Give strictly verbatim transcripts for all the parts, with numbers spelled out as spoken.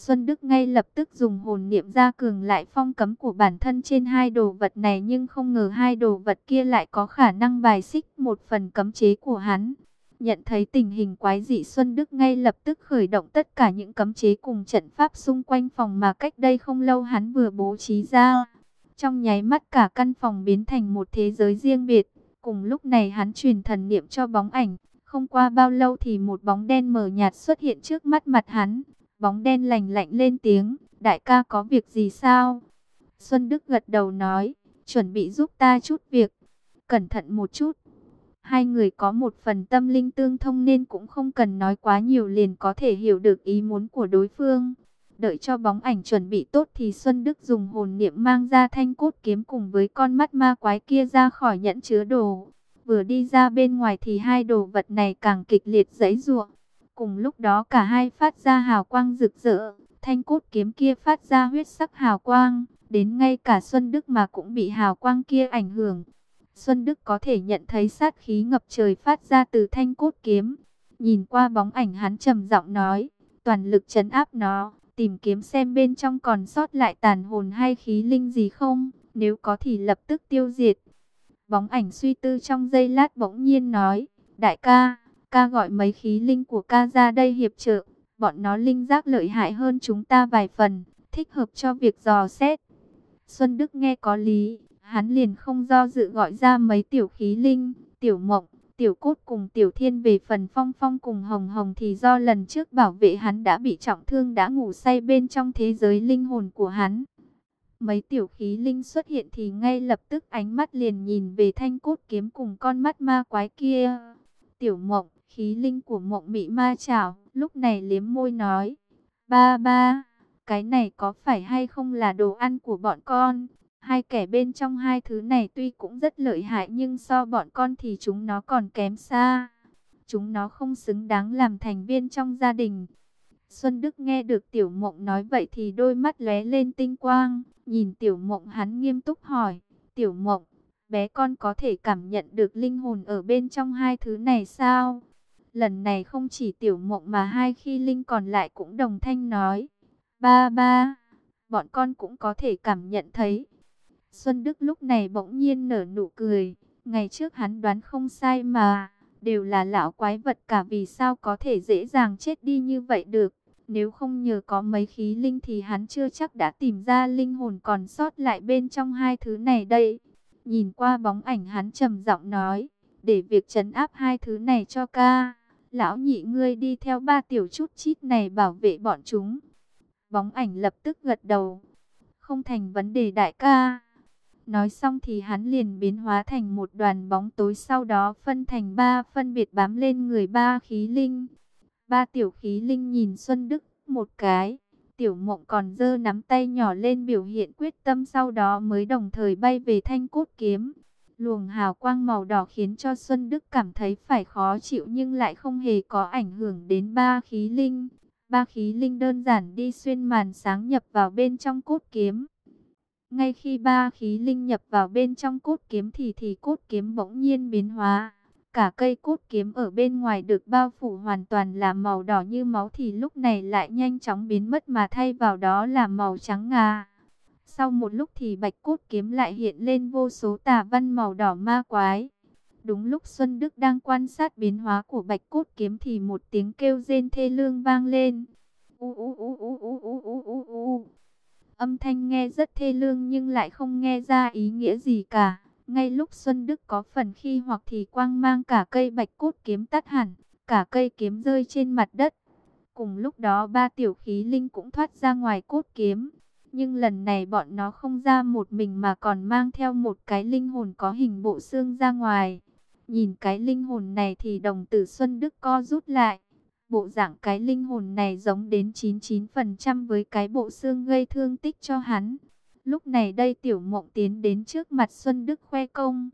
Xuân Đức ngay lập tức dùng hồn niệm gia cường lại phong cấm của bản thân trên hai đồ vật này, nhưng không ngờ hai đồ vật kia lại có khả năng bài xích một phần cấm chế của hắn. Nhận thấy tình hình quái dị, Xuân Đức ngay lập tức khởi động tất cả những cấm chế cùng trận pháp xung quanh phòng mà cách đây không lâu hắn vừa bố trí ra. Trong nháy mắt cả căn phòng biến thành một thế giới riêng biệt. Cùng lúc này hắn truyền thần niệm cho bóng ảnh. Không qua bao lâu thì một bóng đen mờ nhạt xuất hiện trước mắt mặt hắn. Bóng đen lạnh lạnh lên tiếng, đại ca có việc gì sao? Xuân Đức gật đầu nói, chuẩn bị giúp ta chút việc, cẩn thận một chút. Hai người có một phần tâm linh tương thông nên cũng không cần nói quá nhiều liền có thể hiểu được ý muốn của đối phương. Đợi cho bóng ảnh chuẩn bị tốt thì Xuân Đức dùng hồn niệm mang ra thanh cốt kiếm cùng với con mắt ma quái kia ra khỏi nhẫn chứa đồ. Vừa đi ra bên ngoài thì hai đồ vật này càng kịch liệt giãy giụa. Cùng lúc đó cả hai phát ra hào quang rực rỡ, thanh cốt kiếm kia phát ra huyết sắc hào quang, đến ngay cả Xuân Đức mà cũng bị hào quang kia ảnh hưởng. Xuân Đức có thể nhận thấy sát khí ngập trời phát ra từ thanh cốt kiếm. Nhìn qua bóng ảnh hắn trầm giọng nói, toàn lực trấn áp nó, tìm kiếm xem bên trong còn sót lại tàn hồn hay khí linh gì không, nếu có thì lập tức tiêu diệt. Bóng ảnh suy tư trong giây lát bỗng nhiên nói, đại ca, ca gọi mấy khí linh của ca ra đây hiệp trợ, bọn nó linh giác lợi hại hơn chúng ta vài phần, thích hợp cho việc dò xét. Xuân Đức nghe có lý, hắn liền không do dự gọi ra mấy tiểu khí linh, tiểu mộng, tiểu cốt cùng tiểu thiên. Về phần Phong Phong cùng Hồng Hồng thì do lần trước bảo vệ hắn đã bị trọng thương đã ngủ say bên trong thế giới linh hồn của hắn. Mấy tiểu khí linh xuất hiện thì ngay lập tức ánh mắt liền nhìn về thanh cốt kiếm cùng con mắt ma quái kia. Tiểu mộng, khí linh của mộng mị ma chảo, lúc này liếm môi nói, ba ba, cái này có phải hay không là đồ ăn của bọn con? Hai kẻ bên trong hai thứ này tuy cũng rất lợi hại nhưng so bọn con thì chúng nó còn kém xa. Chúng nó không xứng đáng làm thành viên trong gia đình. Xuân Đức nghe được Tiểu Mộng nói vậy thì đôi mắt lóe lên tinh quang. Nhìn Tiểu Mộng hắn nghiêm túc hỏi, Tiểu Mộng, bé con có thể cảm nhận được linh hồn ở bên trong hai thứ này sao? Lần này không chỉ Tiểu Mộng mà hai khi linh còn lại cũng đồng thanh nói, ba ba, bọn con cũng có thể cảm nhận thấy. Xuân Đức lúc này bỗng nhiên nở nụ cười, ngày trước hắn đoán không sai mà, đều là lão quái vật cả, vì sao có thể dễ dàng chết đi như vậy được. Nếu không nhờ có mấy khí linh thì hắn chưa chắc đã tìm ra linh hồn còn sót lại bên trong hai thứ này đây. Nhìn qua bóng ảnh hắn trầm giọng nói, để việc trấn áp hai thứ này cho ca, lão nhị ngươi đi theo ba tiểu chút chít này bảo vệ bọn chúng. Bóng ảnh lập tức gật đầu, không thành vấn đề đại ca. Nói xong thì hắn liền biến hóa thành một đoàn bóng tối, sau đó phân thành ba phân biệt bám lên người ba khí linh. Ba tiểu khí linh nhìn Xuân Đức một cái, Tiểu Mộng còn giơ nắm tay nhỏ lên biểu hiện quyết tâm, sau đó mới đồng thời bay về thanh cốt kiếm. Luồng hào quang màu đỏ khiến cho Xuân Đức cảm thấy phải khó chịu nhưng lại không hề có ảnh hưởng đến ba khí linh. Ba khí linh đơn giản đi xuyên màn sáng nhập vào bên trong cốt kiếm. Ngay khi ba khí linh nhập vào bên trong cốt kiếm thì thì cốt kiếm bỗng nhiên biến hóa. Cả cây cốt kiếm ở bên ngoài được bao phủ hoàn toàn là màu đỏ như máu thì lúc này lại nhanh chóng biến mất mà thay vào đó là màu trắng ngà. Sau một lúc thì bạch cốt kiếm lại hiện lên vô số tà văn màu đỏ ma quái. Đúng lúc Xuân Đức đang quan sát biến hóa của bạch cốt kiếm thì một tiếng kêu rên thê lương vang lên. U u u u u u u u u. Âm thanh nghe rất thê lương nhưng lại không nghe ra ý nghĩa gì cả. Ngay lúc Xuân Đức có phần khi hoặc thì quang mang cả cây bạch cốt kiếm tắt hẳn, cả cây kiếm rơi trên mặt đất. Cùng lúc đó ba tiểu khí linh cũng thoát ra ngoài cốt kiếm. Nhưng lần này bọn nó không ra một mình mà còn mang theo một cái linh hồn có hình bộ xương ra ngoài. Nhìn cái linh hồn này thì đồng tử Xuân Đức co rút lại. Bộ dạng cái linh hồn này giống đến chín mươi chín phần trăm với cái bộ xương gây thương tích cho hắn. Lúc này đây Tiểu Mộng tiến đến trước mặt Xuân Đức khoe công.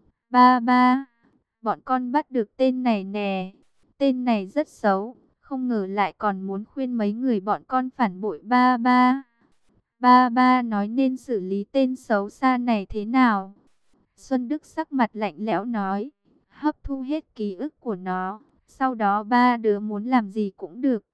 Ba ba, bọn con bắt được tên này nè. Tên này rất xấu, không ngờ lại còn muốn khuyên mấy người bọn con phản bội ba ba. Ba ba nói nên xử lý tên xấu xa này thế nào? Xuân Đức sắc mặt lạnh lẽo nói, hấp thu hết ký ức của nó. Sau đó ba đứa muốn làm gì cũng được.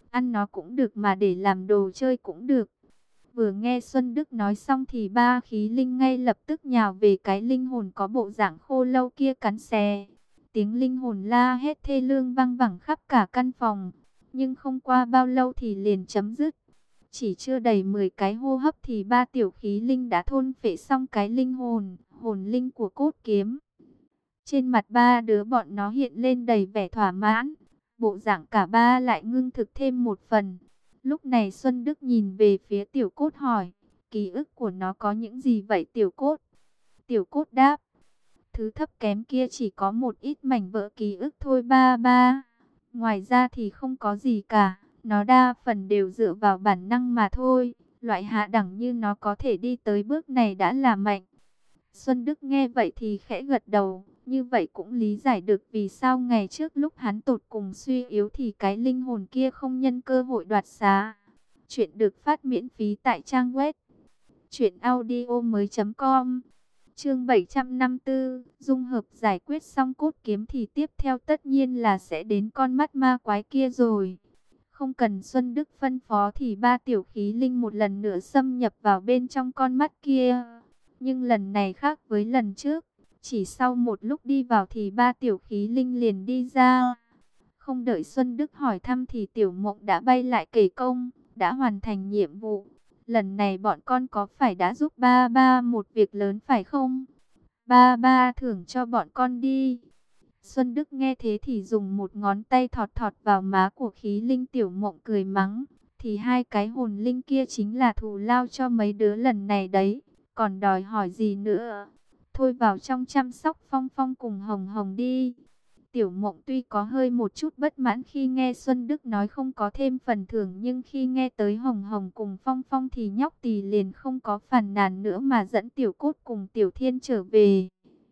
ăn nó cũng được mà để làm đồ chơi cũng được. Vừa nghe Xuân Đức nói xong thì ba khí linh ngay lập tức nhào về cái linh hồn có bộ dạng khô lâu kia cắn xé. Tiếng linh hồn la hét thê lương vang vẳng khắp cả căn phòng. Nhưng không qua bao lâu thì liền chấm dứt. Chỉ chưa đầy mười cái hô hấp thì ba tiểu khí linh đã thôn phệ xong cái linh hồn, hồn linh của cốt kiếm. Trên mặt ba đứa bọn nó hiện lên đầy vẻ thỏa mãn. Bộ dạng cả ba lại ngưng thực thêm một phần. Lúc này Xuân Đức nhìn về phía tiểu cốt hỏi, ký ức của nó có những gì vậy tiểu cốt? Tiểu cốt đáp, thứ thấp kém kia chỉ có một ít mảnh vỡ ký ức thôi ba ba. Ngoài ra thì không có gì cả, nó đa phần đều dựa vào bản năng mà thôi. Loại hạ đẳng như nó có thể đi tới bước này đã là mạnh. Xuân Đức nghe vậy thì khẽ gật đầu, như vậy cũng lý giải được vì sao ngày trước lúc hắn tột cùng suy yếu thì cái linh hồn kia không nhân cơ hội đoạt xá. Chuyện được phát miễn phí tại trang web truyện audio mới chấm com. Chương bảy trăm năm mươi tư, dung hợp giải quyết xong cốt kiếm thì tiếp theo tất nhiên là sẽ đến con mắt ma quái kia rồi. Không cần Xuân Đức phân phó thì ba tiểu khí linh một lần nữa xâm nhập vào bên trong con mắt kia. Nhưng lần này khác với lần trước, chỉ sau một lúc đi vào thì ba tiểu khí linh liền đi ra. Không đợi Xuân Đức hỏi thăm thì Tiểu Mộng đã bay lại kể công, đã hoàn thành nhiệm vụ. Lần này bọn con có phải đã giúp ba ba một việc lớn phải không? Ba ba thưởng cho bọn con đi. Xuân Đức nghe thế thì dùng một ngón tay thọt thọt vào má của khí linh Tiểu Mộng cười mắng. Thì hai cái hồn linh kia chính là thù lao cho mấy đứa lần này đấy. Còn đòi hỏi gì nữa? Thôi vào trong chăm sóc Phong Phong cùng Hồng Hồng đi. Tiểu Mộng tuy có hơi một chút bất mãn khi nghe Xuân Đức nói không có thêm phần thưởng, nhưng khi nghe tới Hồng Hồng cùng Phong Phong thì nhóc tỳ liền không có phàn nàn nữa mà dẫn Tiểu Cốt cùng Tiểu Thiên trở về.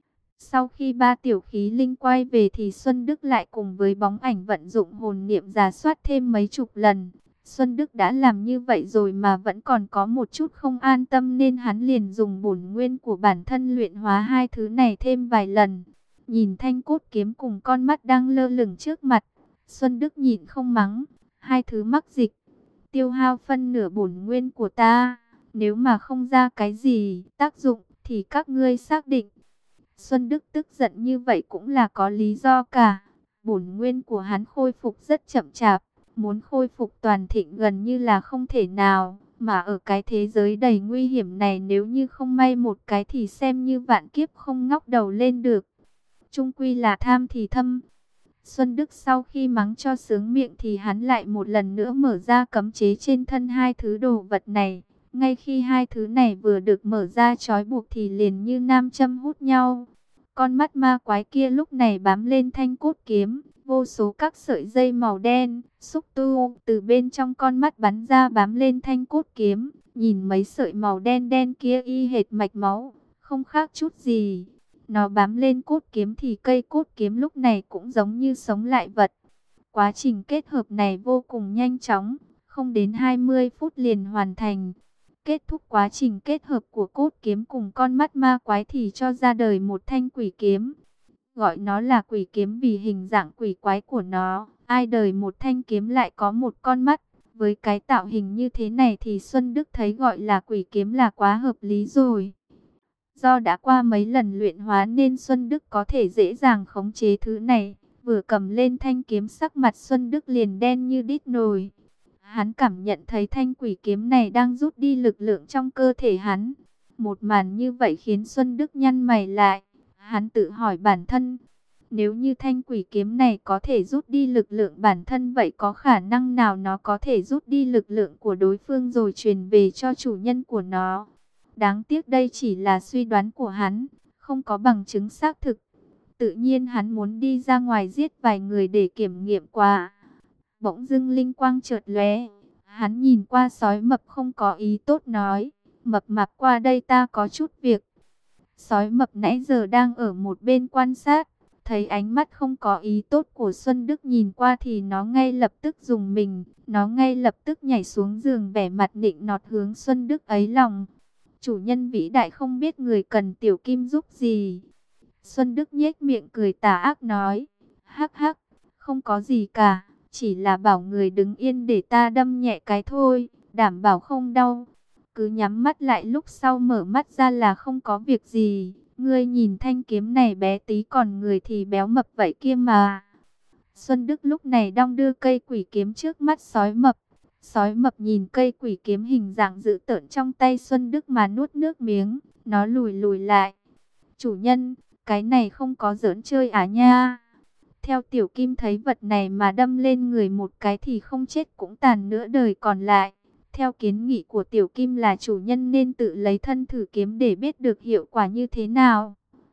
Sau khi ba tiểu khí linh quay về thì Xuân Đức lại cùng với bóng ảnh vận dụng hồn niệm rà soát thêm mấy chục lần. Xuân Đức đã làm như vậy rồi mà vẫn còn có một chút không an tâm nên hắn liền dùng bổn nguyên của bản thân luyện hóa hai thứ này thêm vài lần. Nhìn thanh cốt kiếm cùng con mắt đang lơ lửng trước mặt, Xuân Đức nhịn không mắng, hai thứ mắc dịch, tiêu hao phân nửa bổn nguyên của ta, nếu mà không ra cái gì tác dụng thì các ngươi xác định. Xuân Đức tức giận như vậy cũng là có lý do cả, bổn nguyên của hắn khôi phục rất chậm chạp, muốn khôi phục toàn thịnh gần như là không thể nào, mà ở cái thế giới đầy nguy hiểm này nếu như không may một cái thì xem như vạn kiếp không ngóc đầu lên được. Chung quy là tham thì thâm. Xuân Đức sau khi mắng cho sướng miệng thì hắn lại một lần nữa mở ra cấm chế trên thân hai thứ đồ vật này. Ngay khi hai thứ này vừa được mở ra trói buộc thì liền như nam châm hút nhau. Con mắt ma quái kia lúc này bám lên thanh cốt kiếm. Vô số các sợi dây màu đen, xúc tu từ bên trong con mắt bắn ra bám lên thanh cốt kiếm. Nhìn mấy sợi màu đen đen kia y hệt mạch máu, không khác chút gì. Nó bám lên cốt kiếm thì cây cốt kiếm lúc này cũng giống như sống lại vật. Quá trình kết hợp này vô cùng nhanh chóng, không đến hai mươi phút liền hoàn thành. Kết thúc quá trình kết hợp của cốt kiếm cùng con mắt ma quái thì cho ra đời một thanh quỷ kiếm. Gọi nó là quỷ kiếm vì hình dạng quỷ quái của nó. Ai đời một thanh kiếm lại có một con mắt. Với cái tạo hình như thế này thì Xuân Đức thấy gọi là quỷ kiếm là quá hợp lý rồi. Do đã qua mấy lần luyện hóa nên Xuân Đức có thể dễ dàng khống chế thứ này. Vừa cầm lên thanh kiếm sắc mặt Xuân Đức liền đen như đít nồi. Hắn cảm nhận thấy thanh quỷ kiếm này đang rút đi lực lượng trong cơ thể hắn. Một màn như vậy khiến Xuân Đức nhăn mày lại. Hắn tự hỏi bản thân, nếu như thanh quỷ kiếm này có thể rút đi lực lượng bản thân vậy có khả năng nào nó có thể rút đi lực lượng của đối phương rồi truyền về cho chủ nhân của nó. Đáng tiếc đây chỉ là suy đoán của hắn, không có bằng chứng xác thực. Tự nhiên hắn muốn đi ra ngoài giết vài người để kiểm nghiệm qua. Bỗng dưng linh quang chợt lóe, hắn nhìn qua sói mập không có ý tốt nói, mập mạp qua đây ta có chút việc. Sói mập nãy giờ đang ở một bên quan sát, thấy ánh mắt không có ý tốt của Xuân Đức nhìn qua thì nó ngay lập tức dùng mình, nó ngay lập tức nhảy xuống giường vẻ mặt nịnh nọt hướng Xuân Đức ấy lòng. Chủ nhân vĩ đại không biết người cần tiểu kim giúp gì. Xuân Đức nhếch miệng cười tà ác nói, hắc hắc, không có gì cả, Chỉ là bảo người đứng yên để ta đâm nhẹ cái thôi, đảm bảo không đau. Cứ nhắm mắt lại, lúc sau mở mắt ra là không có việc gì. Ngươi nhìn thanh kiếm này bé tí, còn người thì béo mập vậy kia mà. Xuân Đức lúc này đong đưa cây quỷ kiếm trước mắt sói mập. Sói mập nhìn cây quỷ kiếm hình dạng dữ tợn trong tay Xuân Đức mà nuốt nước miếng. Nó lùi lùi lại. Chủ nhân, cái này không có giỡn chơi à nha. Theo Tiểu Kim thấy vật này mà đâm lên người một cái thì không chết cũng tàn nửa đời còn lại. Theo kiến nghị của Tiểu Kim là chủ nhân nên tự lấy thân thử kiếm để biết được hiệu quả như thế nào.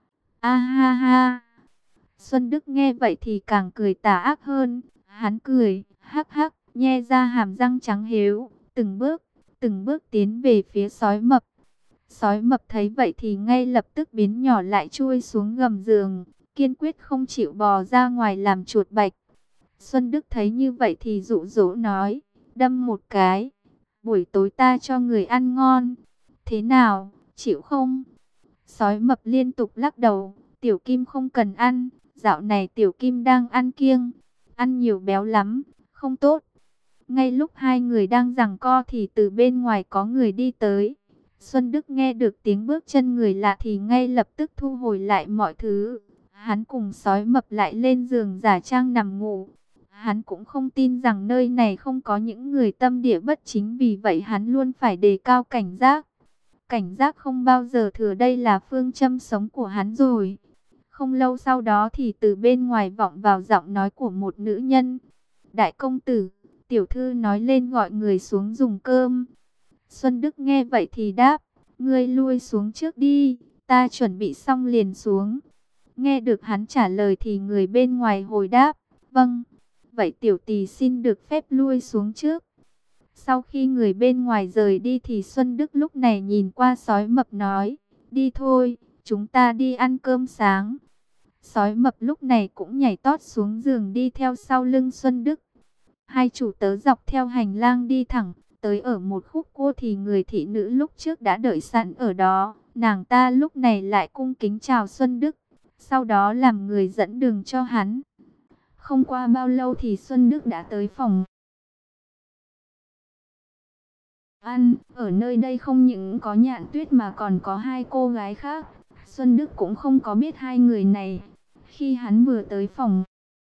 A ha ha. Xuân Đức nghe vậy thì càng cười tà ác hơn. Hắn cười, hắc hắc, nhe ra hàm răng trắng hếu, từng bước, từng bước tiến về phía sói mập. Sói mập thấy vậy thì ngay lập tức biến nhỏ lại, chui xuống gầm giường, kiên quyết không chịu bò ra ngoài làm chuột bạch. Xuân Đức thấy như vậy thì dụ dỗ nói, đâm một cái, buổi tối ta cho người ăn ngon. Thế nào, chịu không? Sói mập liên tục lắc đầu, Tiểu Kim không cần ăn, dạo này Tiểu Kim đang ăn kiêng, ăn nhiều béo lắm, không tốt. Ngay lúc hai người đang giằng co thì từ bên ngoài có người đi tới. Xuân Đức nghe được tiếng bước chân người lạ thì ngay lập tức thu hồi lại mọi thứ. Hắn cùng sói mập lại lên giường giả trang nằm ngủ. Hắn cũng không tin rằng nơi này không có những người tâm địa bất chính, vì vậy hắn luôn phải đề cao cảnh giác. Cảnh giác không bao giờ thừa, đây là phương châm sống của hắn rồi. Không lâu sau đó thì từ bên ngoài vọng vào giọng nói của một nữ nhân. Đại công tử, tiểu thư nói lên gọi người xuống dùng cơm. Xuân Đức nghe vậy thì đáp, ngươi lui xuống trước đi, ta chuẩn bị xong liền xuống. Nghe được hắn trả lời thì người bên ngoài hồi đáp, vâng, vậy tiểu tỳ xin được phép lui xuống trước. Sau khi người bên ngoài rời đi thì Xuân Đức lúc này nhìn qua sói mập nói, đi thôi, chúng ta đi ăn cơm sáng. Sói mập lúc này cũng nhảy tót xuống giường đi theo sau lưng Xuân Đức. Hai chủ tớ dọc theo hành lang đi thẳng, tới ở một khúc cua thì người thị nữ lúc trước đã đợi sẵn ở đó. Nàng ta lúc này lại cung kính chào Xuân Đức, sau đó làm người dẫn đường cho hắn. Không qua bao lâu thì Xuân Đức đã tới phòng ăn. Ở nơi đây không những có Nhạn Tuyết mà còn có hai cô gái khác. Xuân Đức cũng không có biết hai người này. Khi hắn vừa tới phòng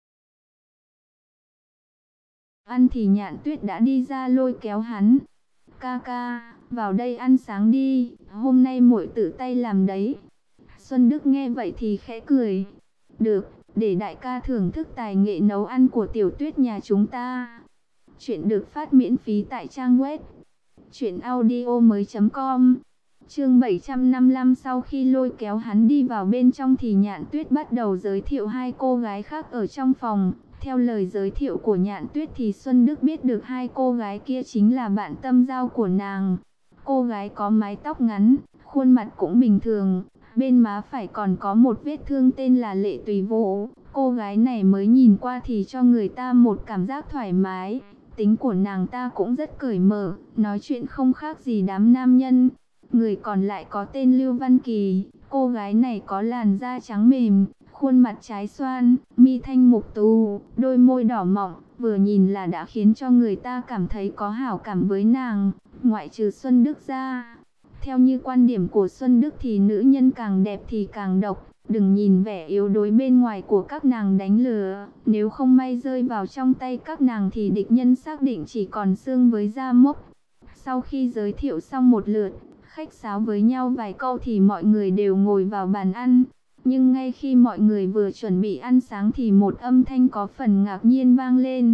ăn thì Nhạn Tuyết đã đi ra lôi kéo hắn. Ca ca, vào đây ăn sáng đi, hôm nay muội tự tay làm đấy. Xuân Đức nghe vậy thì khẽ cười. Được, để đại ca thưởng thức tài nghệ nấu ăn của Tiểu Tuyết nhà chúng ta. Chuyện được phát miễn phí tại trang web truyện audio mới chấm com. Chương bảy trăm năm mươi lăm. Sau khi lôi kéo hắn đi vào bên trong thì Nhạn Tuyết bắt đầu giới thiệu hai cô gái khác ở trong phòng. Theo lời giới thiệu của Nhạn Tuyết thì Xuân Đức biết được hai cô gái kia chính là bạn tâm giao của nàng. Cô gái có mái tóc ngắn, khuôn mặt cũng bình thường, bên má phải còn có một vết thương tên là Lệ Tùy Vũ. Cô gái này mới nhìn qua thì cho người ta một cảm giác thoải mái. Tính của nàng ta cũng rất cởi mở, nói chuyện không khác gì đám nam nhân. Người còn lại có tên Lưu Văn Kỳ. Cô gái này có làn da trắng mềm, khuôn mặt trái xoan, mi thanh mục tú, đôi môi đỏ mọng, vừa nhìn là đã khiến cho người ta cảm thấy có hảo cảm với nàng, ngoại trừ Xuân Đức ra. Theo như quan điểm của Xuân Đức thì nữ nhân càng đẹp thì càng độc, đừng nhìn vẻ yếu đuối bên ngoài của các nàng đánh lừa, nếu không may rơi vào trong tay các nàng thì địch nhân xác định chỉ còn xương với da mốc. Sau khi giới thiệu xong một lượt, khách sáo với nhau vài câu thì mọi người đều ngồi vào bàn ăn. Nhưng ngay khi mọi người vừa chuẩn bị ăn sáng thì một âm thanh có phần ngạc nhiên vang lên.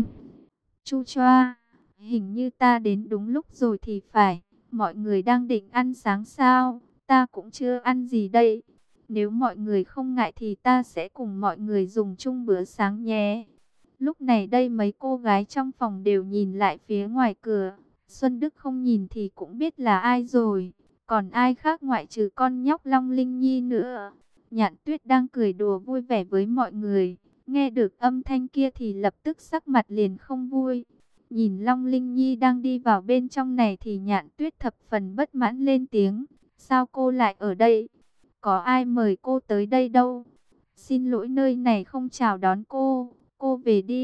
Chu choa, hình như ta đến đúng lúc rồi thì phải. Mọi người đang định ăn sáng sao? Ta cũng chưa ăn gì đây. Nếu mọi người không ngại thì ta sẽ cùng mọi người dùng chung bữa sáng nhé. Lúc này đây mấy cô gái trong phòng đều nhìn lại phía ngoài cửa. Xuân Đức không nhìn thì cũng biết là ai rồi. Còn ai khác ngoại trừ con nhóc Long Linh Nhi nữa. Nhạn Tuyết đang cười đùa vui vẻ với mọi người. Nghe được âm thanh kia thì lập tức sắc mặt liền không vui. Nhìn Long Linh Nhi đang đi vào bên trong này thì Nhạn Tuyết thập phần bất mãn lên tiếng. Sao cô lại ở đây? Có ai mời cô tới đây đâu? Xin lỗi, nơi này không chào đón cô. Cô về đi,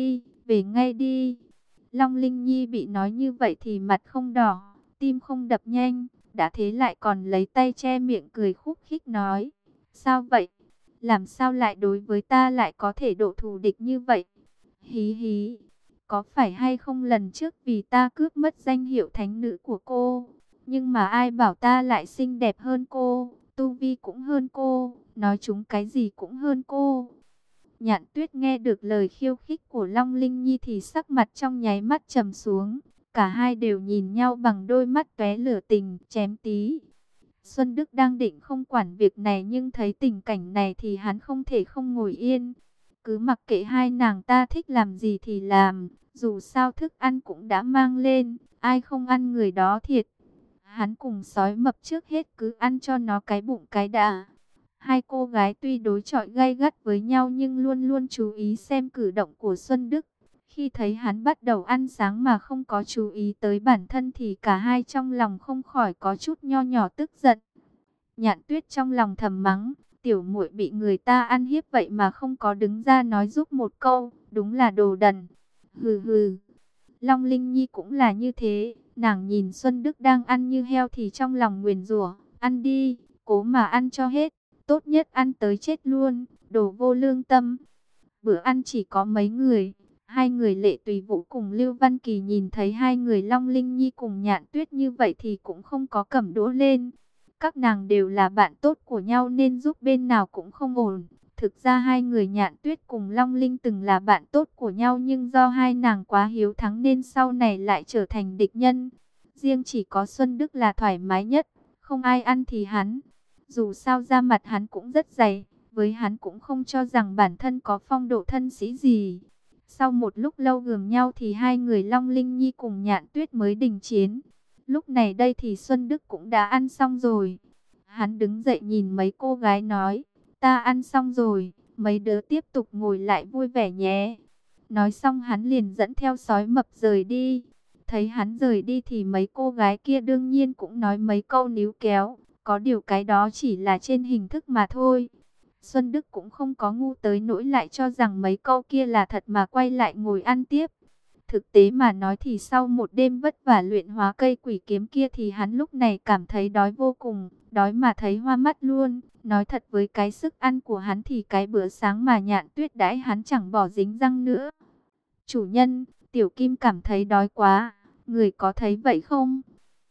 về ngay đi. Long Linh Nhi bị nói như vậy thì mặt không đỏ, tim không đập nhanh, đã thế lại còn lấy tay che miệng cười khúc khích nói. Sao vậy? Làm sao lại đối với ta lại có thể độ thù địch như vậy? Hí hí, có phải hay không lần trước vì ta cướp mất danh hiệu thánh nữ của cô? Nhưng mà ai bảo ta lại xinh đẹp hơn cô, tu vi cũng hơn cô, nói chúng cái gì cũng hơn cô. Nhạn Tuyết nghe được lời khiêu khích của Long Linh Nhi thì sắc mặt trong nháy mắt trầm xuống. Cả hai đều nhìn nhau bằng đôi mắt tóe lửa tình, chém tí. Xuân Đức đang định không quản việc này nhưng thấy tình cảnh này thì hắn không thể không ngồi yên. Cứ mặc kệ hai nàng ta thích làm gì thì làm, dù sao thức ăn cũng đã mang lên, ai không ăn người đó thiệt. Hắn cùng sói mập trước hết cứ ăn cho nó cái bụng cái đã. Hai cô gái tuy đối chọi gay gắt với nhau nhưng luôn luôn chú ý xem cử động của Xuân Đức. Khi thấy hắn bắt đầu ăn sáng mà không có chú ý tới bản thân thì cả hai trong lòng không khỏi có chút nho nhỏ tức giận. Nhạn Tuyết trong lòng thầm mắng, tiểu muội bị người ta ăn hiếp vậy mà không có đứng ra nói giúp một câu, đúng là đồ đần. Hừ hừ. Long Linh Nhi cũng là như thế, nàng nhìn Xuân Đức đang ăn như heo thì trong lòng nguyền rủa, ăn đi, cố mà ăn cho hết, tốt nhất ăn tới chết luôn, đồ vô lương tâm. Bữa ăn chỉ có mấy người, hai người Lệ Tùy Vũ cùng Lưu Văn Kỳ nhìn thấy hai người Long Linh Nhi cùng Nhạn Tuyết như vậy thì cũng không có cầm đũa lên. Các nàng đều là bạn tốt của nhau nên giúp bên nào cũng không ổn. Thực ra hai người Nhạn Tuyết cùng Long Linh từng là bạn tốt của nhau nhưng do hai nàng quá hiếu thắng nên sau này lại trở thành địch nhân. Riêng chỉ có Xuân Đức là thoải mái nhất, không ai ăn thì hắn. Dù sao da mặt hắn cũng rất dày, với hắn cũng không cho rằng bản thân có phong độ thân sĩ gì. Sau một lúc lâu gườm nhau thì hai người Long Linh Nhi cùng Nhạn Tuyết mới đình chiến. Lúc này đây thì Xuân Đức cũng đã ăn xong rồi. Hắn đứng dậy nhìn mấy cô gái nói, ta ăn xong rồi, mấy đứa tiếp tục ngồi lại vui vẻ nhé. Nói xong hắn liền dẫn theo sói mập rời đi. Thấy hắn rời đi thì mấy cô gái kia đương nhiên cũng nói mấy câu níu kéo. Có điều cái đó chỉ là trên hình thức mà thôi. Xuân Đức cũng không có ngu tới nỗi lại cho rằng mấy câu kia là thật mà quay lại ngồi ăn tiếp. Thực tế mà nói thì sau một đêm vất vả luyện hóa cây quỷ kiếm kia thì hắn lúc này cảm thấy đói vô cùng, đói mà thấy hoa mắt luôn. Nói thật với cái sức ăn của hắn thì cái bữa sáng mà Nhạn Tuyết đãi hắn chẳng bỏ dính răng nữa. Chủ nhân, Tiểu Kim cảm thấy đói quá, người có thấy vậy không?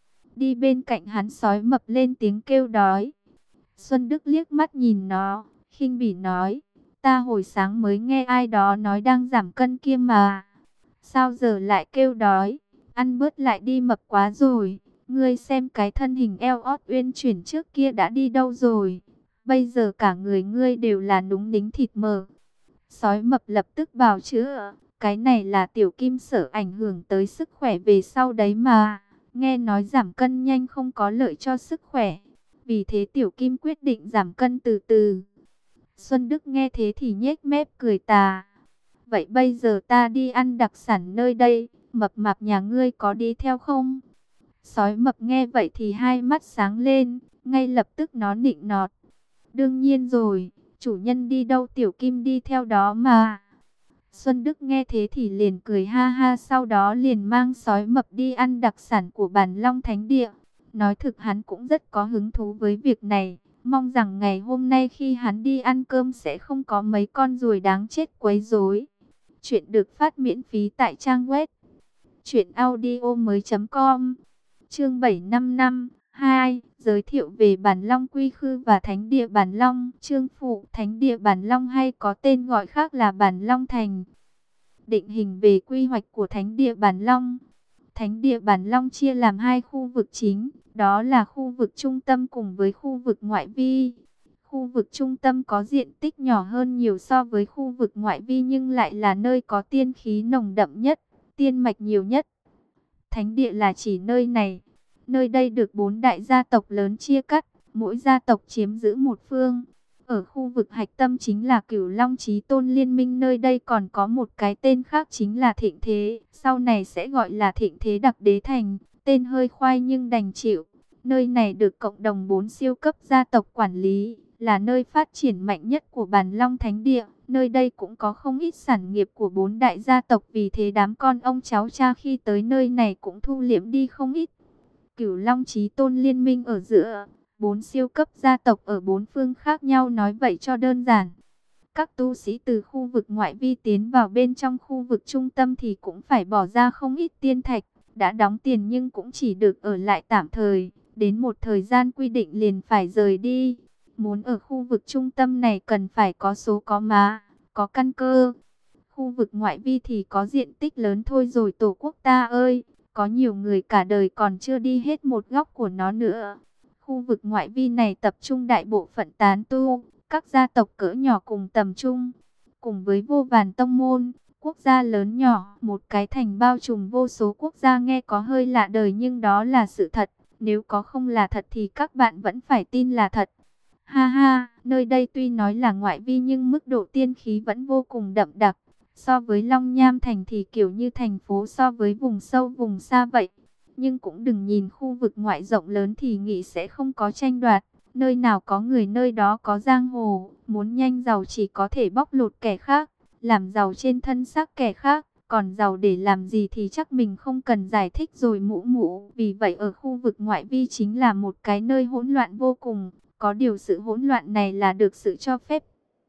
Đi bên cạnh hắn sói mập lên tiếng kêu đói. Xuân Đức liếc mắt nhìn nó, khinh bỉ nói, ta hồi sáng mới nghe ai đó nói đang giảm cân kia mà. Sao giờ lại kêu đói, ăn bớt lại đi mập quá rồi. Ngươi xem cái thân hình eo ót uyên chuyển trước kia đã đi đâu rồi. Bây giờ cả người ngươi đều là núng nính thịt mỡ. Sói mập lập tức bào chữa, cái này là Tiểu Kim sợ ảnh hưởng tới sức khỏe về sau đấy mà. Nghe nói giảm cân nhanh không có lợi cho sức khỏe. Vì thế Tiểu Kim quyết định giảm cân từ từ. Xuân Đức nghe thế thì nhếch mép cười tà. Vậy bây giờ ta đi ăn đặc sản nơi đây, mập mạp nhà ngươi có đi theo không? Sói mập nghe vậy thì hai mắt sáng lên, ngay lập tức nó nịnh nọt. Đương nhiên rồi, chủ nhân đi đâu Tiểu Kim đi theo đó mà. Xuân Đức nghe thế thì liền cười ha ha, sau đó liền mang sói mập đi ăn đặc sản của Bản Long Thánh Địa. Nói thực hắn cũng rất có hứng thú với việc này, mong rằng ngày hôm nay khi hắn đi ăn cơm sẽ không có mấy con ruồi đáng chết quấy rối. Chuyện được phát miễn phí tại trang web truyện audio mới chấm com. Chương bảy trăm năm mươi lăm hai, giới thiệu về Bản Long Quy Khư và Thánh Địa Bản Long. Chương phụ, Thánh Địa Bản Long hay có tên gọi khác là Bản Long Thành. Định hình về quy hoạch của Thánh Địa Bản Long. Thánh Địa Bản Long chia làm hai khu vực chính, đó là khu vực trung tâm cùng với khu vực ngoại vi. Khu vực trung tâm có diện tích nhỏ hơn nhiều so với khu vực ngoại vi nhưng lại là nơi có tiên khí nồng đậm nhất, tiên mạch nhiều nhất. Thánh địa là chỉ nơi này. Nơi đây được bốn đại gia tộc lớn chia cắt, mỗi gia tộc chiếm giữ một phương. Ở khu vực hạch tâm chính là Cửu Long Chí Tôn Liên Minh, nơi đây còn có một cái tên khác chính là Thịnh Thế, sau này sẽ gọi là Thịnh Thế Đặc Đế Thành, tên hơi khoai nhưng đành chịu. Nơi này được cộng đồng bốn siêu cấp gia tộc quản lý, là nơi phát triển mạnh nhất của Bàn Long Thánh Địa. Nơi đây cũng có không ít sản nghiệp của bốn đại gia tộc, vì thế đám con ông cháu cha khi tới nơi này cũng thu liễm đi không ít. Cửu Long Chí Tôn liên minh ở giữa, bốn siêu cấp gia tộc ở bốn phương khác nhau, nói vậy cho đơn giản. Các tu sĩ từ khu vực ngoại vi tiến vào bên trong khu vực trung tâm thì cũng phải bỏ ra không ít tiên thạch, đã đóng tiền nhưng cũng chỉ được ở lại tạm thời, đến một thời gian quy định liền phải rời đi. Muốn ở khu vực trung tâm này cần phải có số có má, có căn cơ. Khu vực ngoại vi thì có diện tích lớn thôi rồi tổ quốc ta ơi, có nhiều người cả đời còn chưa đi hết một góc của nó nữa. Khu vực ngoại vi này tập trung đại bộ phận tán tu, các gia tộc cỡ nhỏ cùng tầm trung, cùng với vô vàn tông môn, quốc gia lớn nhỏ, một cái thành bao trùm vô số quốc gia nghe có hơi lạ đời nhưng đó là sự thật. Nếu có không là thật thì các bạn vẫn phải tin là thật. Ha ha, nơi đây tuy nói là ngoại vi nhưng mức độ tiên khí vẫn vô cùng đậm đặc. So với Long Nham Thành thì kiểu như thành phố so với vùng sâu vùng xa vậy. Nhưng cũng đừng nhìn khu vực ngoại rộng lớn thì nghĩ sẽ không có tranh đoạt. Nơi nào có người nơi đó có giang hồ. Muốn nhanh giàu chỉ có thể bóc lột kẻ khác, làm giàu trên thân xác kẻ khác. Còn giàu để làm gì thì chắc mình không cần giải thích rồi mũ mũ. Vì vậy ở khu vực ngoại vi chính là một cái nơi hỗn loạn vô cùng. Có điều sự hỗn loạn này là được sự cho phép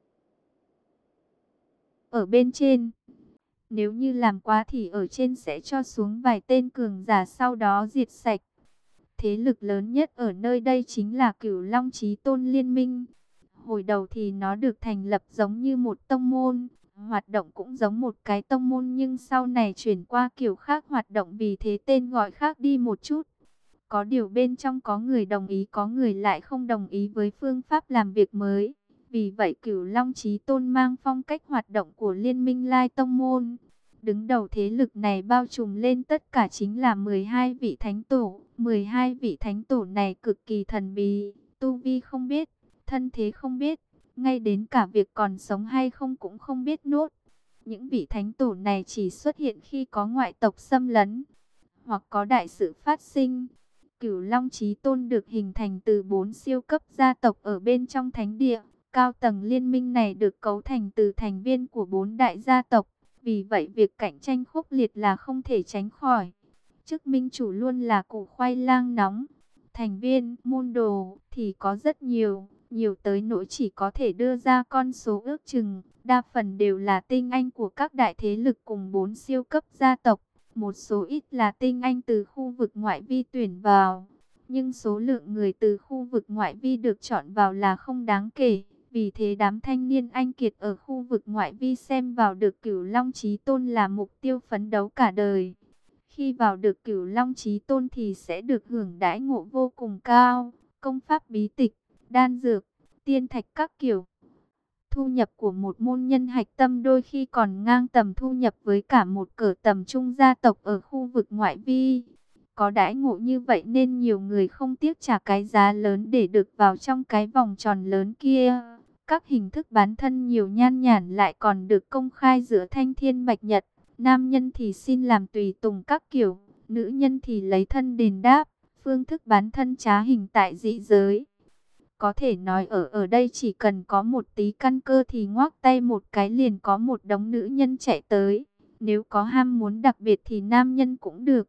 ở bên trên. Nếu như làm quá thì ở trên sẽ cho xuống vài tên cường giả sau đó diệt sạch. Thế lực lớn nhất ở nơi đây chính là Cửu Long Chí Tôn Liên Minh. Hồi đầu thì nó được thành lập giống như một tông môn, hoạt động cũng giống một cái tông môn, nhưng sau này chuyển qua kiểu khác hoạt động, vì thế tên gọi khác đi một chút. Có điều bên trong có người đồng ý, có người lại không đồng ý với phương pháp làm việc mới. Vì vậy Cửu Long Chí Tôn mang phong cách hoạt động của Liên minh Lai Tông Môn. Đứng đầu thế lực này bao trùm lên tất cả chính là mười hai vị thánh tổ. mười hai vị thánh tổ này cực kỳ thần bí, tu vi không biết, thân thế không biết, ngay đến cả việc còn sống hay không cũng không biết nốt. Những vị thánh tổ này chỉ xuất hiện khi có ngoại tộc xâm lấn, hoặc có đại sự phát sinh. Cửu Long Chí Tôn được hình thành từ bốn siêu cấp gia tộc ở bên trong thánh địa. Cao tầng liên minh này được cấu thành từ thành viên của bốn đại gia tộc. Vì vậy việc cạnh tranh khốc liệt là không thể tránh khỏi. Chức minh chủ luôn là củ khoai lang nóng. Thành viên, môn đồ thì có rất nhiều. Nhiều tới nỗi chỉ có thể đưa ra con số ước chừng. Đa phần đều là tinh anh của các đại thế lực cùng bốn siêu cấp gia tộc. Một số ít là tinh anh từ khu vực ngoại vi tuyển vào. Nhưng số lượng người từ khu vực ngoại vi được chọn vào là không đáng kể. Vì thế đám thanh niên anh kiệt ở khu vực ngoại vi xem vào được Cửu Long Chí Tôn là mục tiêu phấn đấu cả đời. Khi vào được Cửu Long Chí Tôn thì sẽ được hưởng đãi ngộ vô cùng cao. Công pháp bí tịch, đan dược, tiên thạch các kiểu. Thu nhập của một môn nhân hạch tâm đôi khi còn ngang tầm thu nhập với cả một cỡ tầm trung gia tộc ở khu vực ngoại vi. Có đãi ngộ như vậy nên nhiều người không tiếc trả cái giá lớn để được vào trong cái vòng tròn lớn kia. Các hình thức bán thân nhiều nhan nhản lại còn được công khai giữa thanh thiên bạch nhật. Nam nhân thì xin làm tùy tùng các kiểu, nữ nhân thì lấy thân đền đáp. Phương thức bán thân trá hình tại dị giới. Có thể nói ở ở đây chỉ cần có một tí căn cơ thì ngoác tay một cái liền có một đống nữ nhân chạy tới. Nếu có ham muốn đặc biệt thì nam nhân cũng được.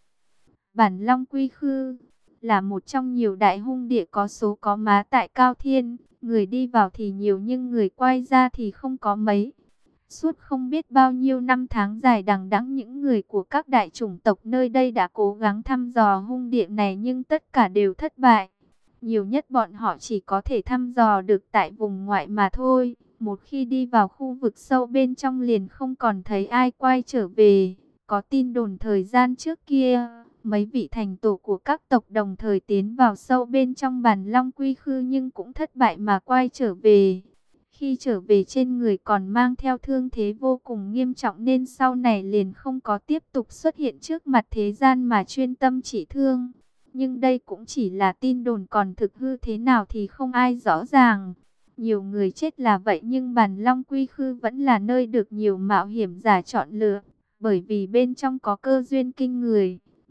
Bản Long Quy Khư là một trong nhiều đại hung địa có số có má tại Cao Thiên. Người đi vào thì nhiều nhưng người quay ra thì không có mấy. Suốt không biết bao nhiêu năm tháng dài đằng đẵng, những người của các đại chủng tộc nơi đây đã cố gắng thăm dò hung địa này nhưng tất cả đều thất bại. Nhiều nhất bọn họ chỉ có thể thăm dò được tại vùng ngoại mà thôi. Một khi đi vào khu vực sâu bên trong liền không còn thấy ai quay trở về. Có tin đồn thời gian trước kia, mấy vị thành tổ của các tộc đồng thời tiến vào sâu bên trong Bản Long Quy Khư nhưng cũng thất bại mà quay trở về. Khi trở về trên người còn mang theo thương thế vô cùng nghiêm trọng nên sau này liền không có tiếp tục xuất hiện trước mặt thế gian mà chuyên tâm trị thương. Nhưng đây cũng chỉ là tin đồn, còn thực hư thế nào thì không ai rõ ràng. Nhiều người chết là vậy nhưng Bản Long Quy Khư vẫn là nơi được nhiều mạo hiểm giả chọn lựa. Bởi vì bên trong có cơ duyên kinh người.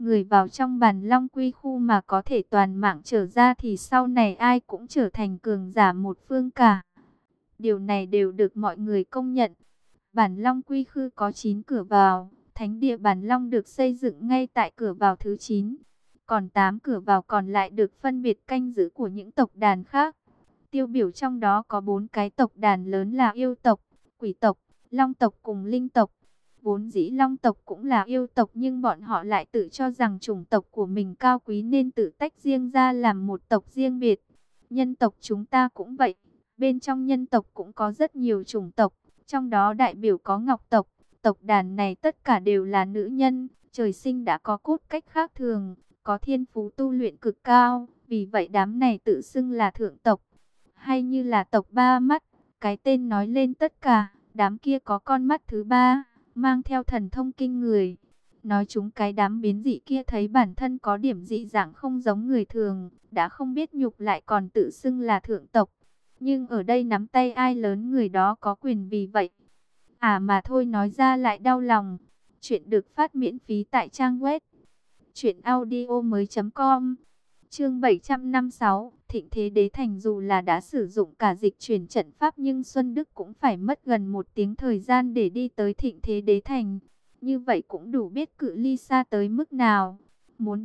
Người vào trong Bàn Long Quy khu mà có thể toàn mạng trở ra thì sau này ai cũng trở thành cường giả một phương cả. Điều này đều được mọi người công nhận. Bản Long Quy Khư có chín cửa vào, thánh địa Bản Long được xây dựng ngay tại cửa vào thứ chín. Còn tám cửa vào còn lại được phân biệt canh giữ của những tộc đàn khác. Tiêu biểu trong đó có bốn cái tộc đàn lớn là yêu tộc, quỷ tộc, long tộc cùng linh tộc. Vốn dĩ long tộc cũng là yêu tộc nhưng bọn họ lại tự cho rằng chủng tộc của mình cao quý nên tự tách riêng ra làm một tộc riêng biệt. Nhân tộc chúng ta cũng vậy. Bên trong nhân tộc cũng có rất nhiều chủng tộc, trong đó đại biểu có ngọc tộc. Tộc đàn này tất cả đều là nữ nhân, trời sinh đã có cốt cách khác thường, có thiên phú tu luyện cực cao, vì vậy đám này tự xưng là thượng tộc. Hay như là tộc ba mắt, cái tên nói lên tất cả, đám kia có con mắt thứ ba, mang theo thần thông kinh người. Nói chúng cái đám biến dị kia thấy bản thân có điểm dị dạng không giống người thường, đã không biết nhục lại còn tự xưng là thượng tộc. Nhưng ở đây nắm tay ai lớn người đó có quyền vì vậy. À mà thôi nói ra lại đau lòng. Chuyện được phát miễn phí tại trang web truyện audio mới chấm com. Chương bảy trăm năm mươi sáu, Thịnh Thế Đế Thành. Dù là đã sử dụng cả dịch chuyển trận pháp nhưng Xuân Đức cũng phải mất gần một tiếng thời gian để đi tới Thịnh Thế Đế Thành. Như vậy cũng đủ biết cự ly xa tới mức nào. Muốn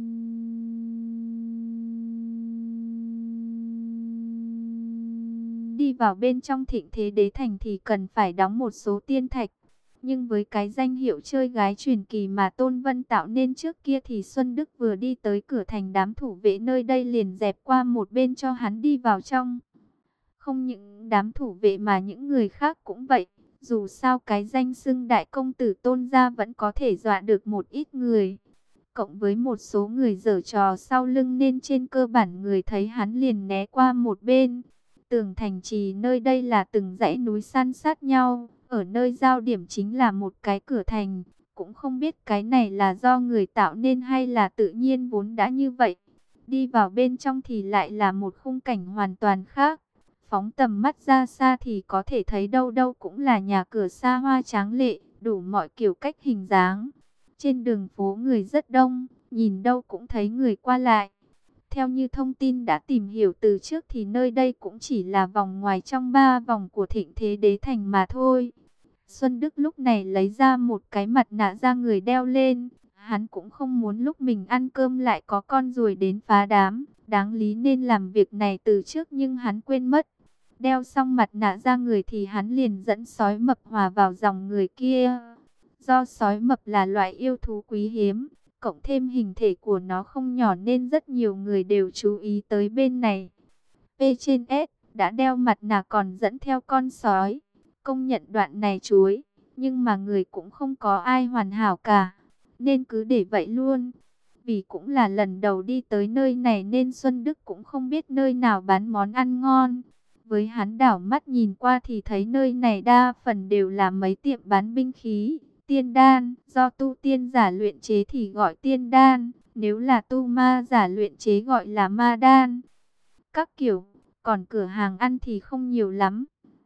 đi vào bên trong Thịnh Thế Đế Thành thì cần phải đóng một số tiên thạch. Nhưng với cái danh hiệu chơi gái truyền kỳ mà Tôn Vân tạo nên trước kia thì Xuân Đức vừa đi tới cửa thành, đám thủ vệ nơi đây liền dẹp qua một bên cho hắn đi vào trong. Không những đám thủ vệ mà những người khác cũng vậy. Dù sao cái danh xưng đại công tử Tôn gia vẫn có thể dọa được một ít người. Cộng với một số người giở trò sau lưng nên trên cơ bản người thấy hắn liền né qua một bên. Tường thành trì nơi đây là từng dãy núi san sát nhau. Ở nơi giao điểm chính là một cái cửa thành. Cũng không biết cái này là do người tạo nên hay là tự nhiên vốn đã như vậy. Đi vào bên trong thì lại là một khung cảnh hoàn toàn khác. Phóng tầm mắt ra xa thì có thể thấy đâu đâu cũng là nhà cửa xa hoa tráng lệ, đủ mọi kiểu cách hình dáng. Trên đường phố người rất đông, nhìn đâu cũng thấy người qua lại. Theo như thông tin đã tìm hiểu từ trước thì nơi đây cũng chỉ là vòng ngoài trong ba vòng của Thịnh Thế Đế Thành mà thôi. Xuân Đức lúc này lấy ra một cái mặt nạ da người đeo lên. Hắn cũng không muốn lúc mình ăn cơm lại có con ruồi đến phá đám. Đáng lý nên làm việc này từ trước nhưng hắn quên mất. Đeo xong mặt nạ da người thì hắn liền dẫn sói mập hòa vào dòng người kia. Do sói mập là loại yêu thú quý hiếm, cộng thêm hình thể của nó không nhỏ nên rất nhiều người đều chú ý tới bên này. P trên S đã đeo mặt nạ còn dẫn theo con sói. Công nhận đoạn này chuối, nhưng mà người cũng không có ai hoàn hảo cả, nên cứ để vậy luôn. Vì cũng là lần đầu đi tới nơi này nên Xuân Đức cũng không biết nơi nào bán món ăn ngon. Với hắn đảo mắt nhìn qua thì thấy nơi này đa phần đều là mấy tiệm bán binh khí, tiên đan. Do tu tiên giả luyện chế thì gọi tiên đan, nếu là tu ma giả luyện chế gọi là ma đan. Các kiểu, còn cửa hàng ăn thì không nhiều lắm.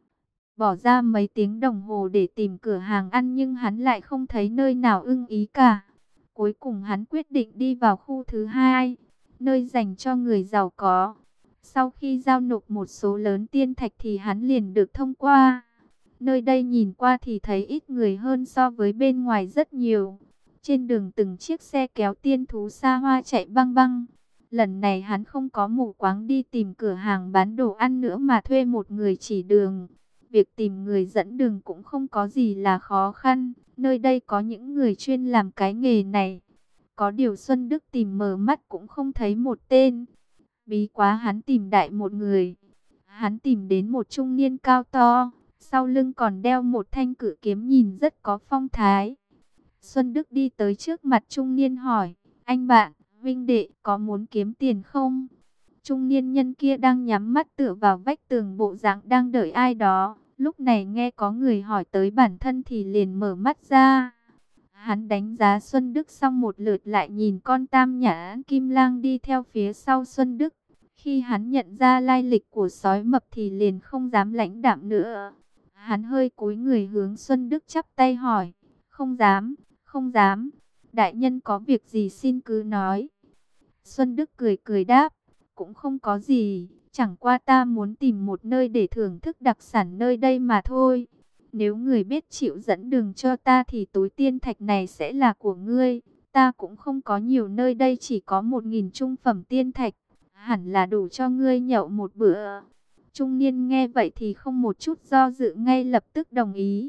Bỏ ra mấy tiếng đồng hồ để tìm cửa hàng ăn nhưng hắn lại không thấy nơi nào ưng ý cả. Cuối cùng hắn quyết định đi vào khu thứ hai, nơi dành cho người giàu có. Sau khi giao nộp một số lớn tiên thạch thì hắn liền được thông qua. Nơi đây nhìn qua thì thấy ít người hơn so với bên ngoài rất nhiều. Trên đường từng chiếc xe kéo tiên thú xa hoa chạy băng băng. Lần này hắn không có mù quáng đi tìm cửa hàng bán đồ ăn nữa mà thuê một người chỉ đường. Việc tìm người dẫn đường cũng không có gì là khó khăn. Nơi đây có những người chuyên làm cái nghề này. Có điều Xuân Đức tìm mờ mắt cũng không thấy một tên. Bí quá hắn tìm đại một người. Hắn tìm đến một trung niên cao to. Sau lưng còn đeo một thanh cự kiếm nhìn rất có phong thái. Xuân Đức đi tới trước mặt trung niên hỏi. Anh bạn, huynh đệ, có muốn kiếm tiền không? Trung niên nhân kia đang nhắm mắt tựa vào vách tường bộ dạng đang đợi ai đó. Lúc này nghe có người hỏi tới bản thân thì liền mở mắt ra. Hắn đánh giá Xuân Đức xong một lượt lại nhìn con tam nhãn kim lang đi theo phía sau Xuân Đức. Khi hắn nhận ra lai lịch của sói mập thì liền không dám lãnh đạm nữa. Hắn hơi cúi người hướng Xuân Đức chắp tay hỏi. Không dám, không dám. Đại nhân có việc gì xin cứ nói. Xuân Đức cười cười đáp, cũng không có gì, chẳng qua ta muốn tìm một nơi để thưởng thức đặc sản nơi đây mà thôi. Nếu người biết chịu dẫn đường cho ta thì túi tiên thạch này sẽ là của ngươi. Ta cũng không có nhiều, nơi đây chỉ có một nghìn trung phẩm tiên thạch, hẳn là đủ cho ngươi nhậu một bữa. Trung niên nghe vậy thì không một chút do dự, ngay lập tức đồng ý.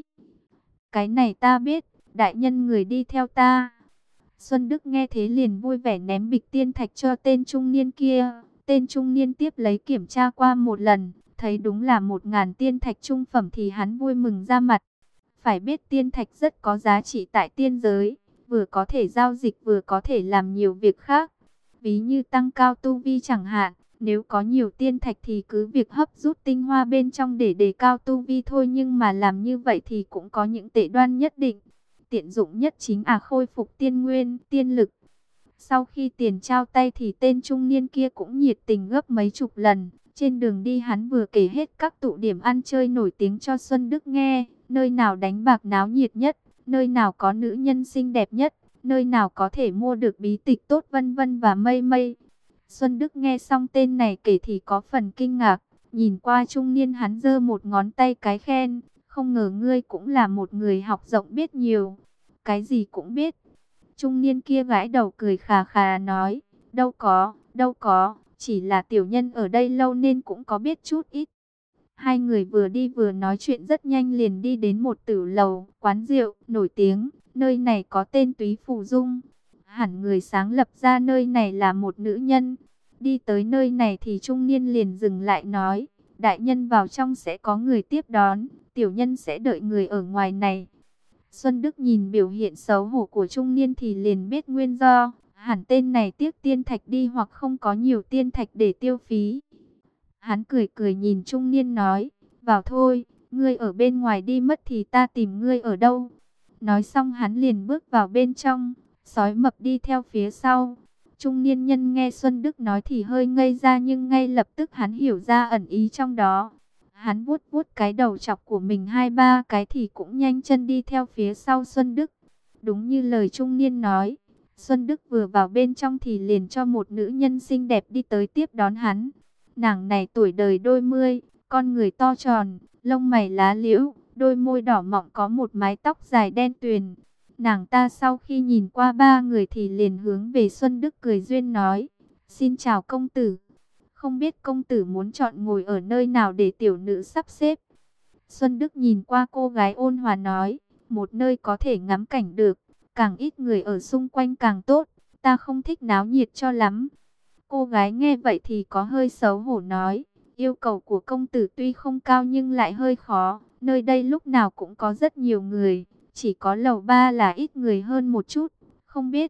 Cái này ta biết, đại nhân người đi theo ta. Xuân Đức nghe thế liền vui vẻ ném bịch tiên thạch cho tên trung niên kia. Tên trung niên tiếp lấy kiểm tra qua một lần, thấy đúng là một ngàn tiên thạch trung phẩm thì hắn vui mừng ra mặt. Phải biết tiên thạch rất có giá trị tại tiên giới, vừa có thể giao dịch vừa có thể làm nhiều việc khác. Ví như tăng cao tu vi chẳng hạn, nếu có nhiều tiên thạch thì cứ việc hấp rút tinh hoa bên trong để đề cao tu vi thôi, nhưng mà làm như vậy thì cũng có những tệ đoan nhất định. Tiện dụng nhất chính là khôi phục tiên nguyên, tiên lực. Sau khi tiền trao tay thì tên trung niên kia cũng nhiệt tình gấp mấy chục lần. Trên đường đi hắn vừa kể hết các tụ điểm ăn chơi nổi tiếng cho Xuân Đức nghe. Nơi nào đánh bạc náo nhiệt nhất, nơi nào có nữ nhân xinh đẹp nhất, nơi nào có thể mua được bí tịch tốt, vân vân và mây mây. Xuân Đức nghe xong tên này kể thì có phần kinh ngạc. Nhìn qua trung niên hắn giơ một ngón tay cái khen. Không ngờ ngươi cũng là một người học rộng biết nhiều. Cái gì cũng biết. Trung niên kia gãi đầu cười khà khà nói, đâu có, đâu có, chỉ là tiểu nhân ở đây lâu nên cũng có biết chút ít. Hai người vừa đi vừa nói chuyện rất nhanh liền đi đến một tử lầu, quán rượu, nổi tiếng, nơi này có tên Túy Phù Dung. Hẳn người sáng lập ra nơi này là một nữ nhân. Đi tới nơi này thì trung niên liền dừng lại nói, đại nhân vào trong sẽ có người tiếp đón, tiểu nhân sẽ đợi người ở ngoài này. Xuân Đức nhìn biểu hiện xấu hổ của trung niên thì liền biết nguyên do, hẳn tên này tiếc tiên thạch đi hoặc không có nhiều tiên thạch để tiêu phí. Hắn cười cười nhìn trung niên nói, vào thôi, ngươi ở bên ngoài đi mất thì ta tìm ngươi ở đâu. Nói xong hắn liền bước vào bên trong, sói mập đi theo phía sau. Trung niên nhân nghe Xuân Đức nói thì hơi ngây ra, nhưng ngay lập tức hắn hiểu ra ẩn ý trong đó. Hắn vuốt vuốt cái đầu chọc của mình hai ba cái thì cũng nhanh chân đi theo phía sau Xuân Đức. Đúng như lời trung niên nói, Xuân Đức vừa vào bên trong thì liền cho một nữ nhân xinh đẹp đi tới tiếp đón hắn. Nàng này tuổi đời đôi mươi, con người to tròn, lông mày lá liễu, đôi môi đỏ mọng, có một mái tóc dài đen tuyền. Nàng ta sau khi nhìn qua ba người thì liền hướng về Xuân Đức cười duyên nói, xin chào công tử. Không biết công tử muốn chọn ngồi ở nơi nào để tiểu nữ sắp xếp. Xuân Đức nhìn qua cô gái ôn hòa nói, một nơi có thể ngắm cảnh được, càng ít người ở xung quanh càng tốt, ta không thích náo nhiệt cho lắm. Cô gái nghe vậy thì có hơi xấu hổ nói, yêu cầu của công tử tuy không cao nhưng lại hơi khó, nơi đây lúc nào cũng có rất nhiều người, chỉ có lầu ba là ít người hơn một chút, không biết.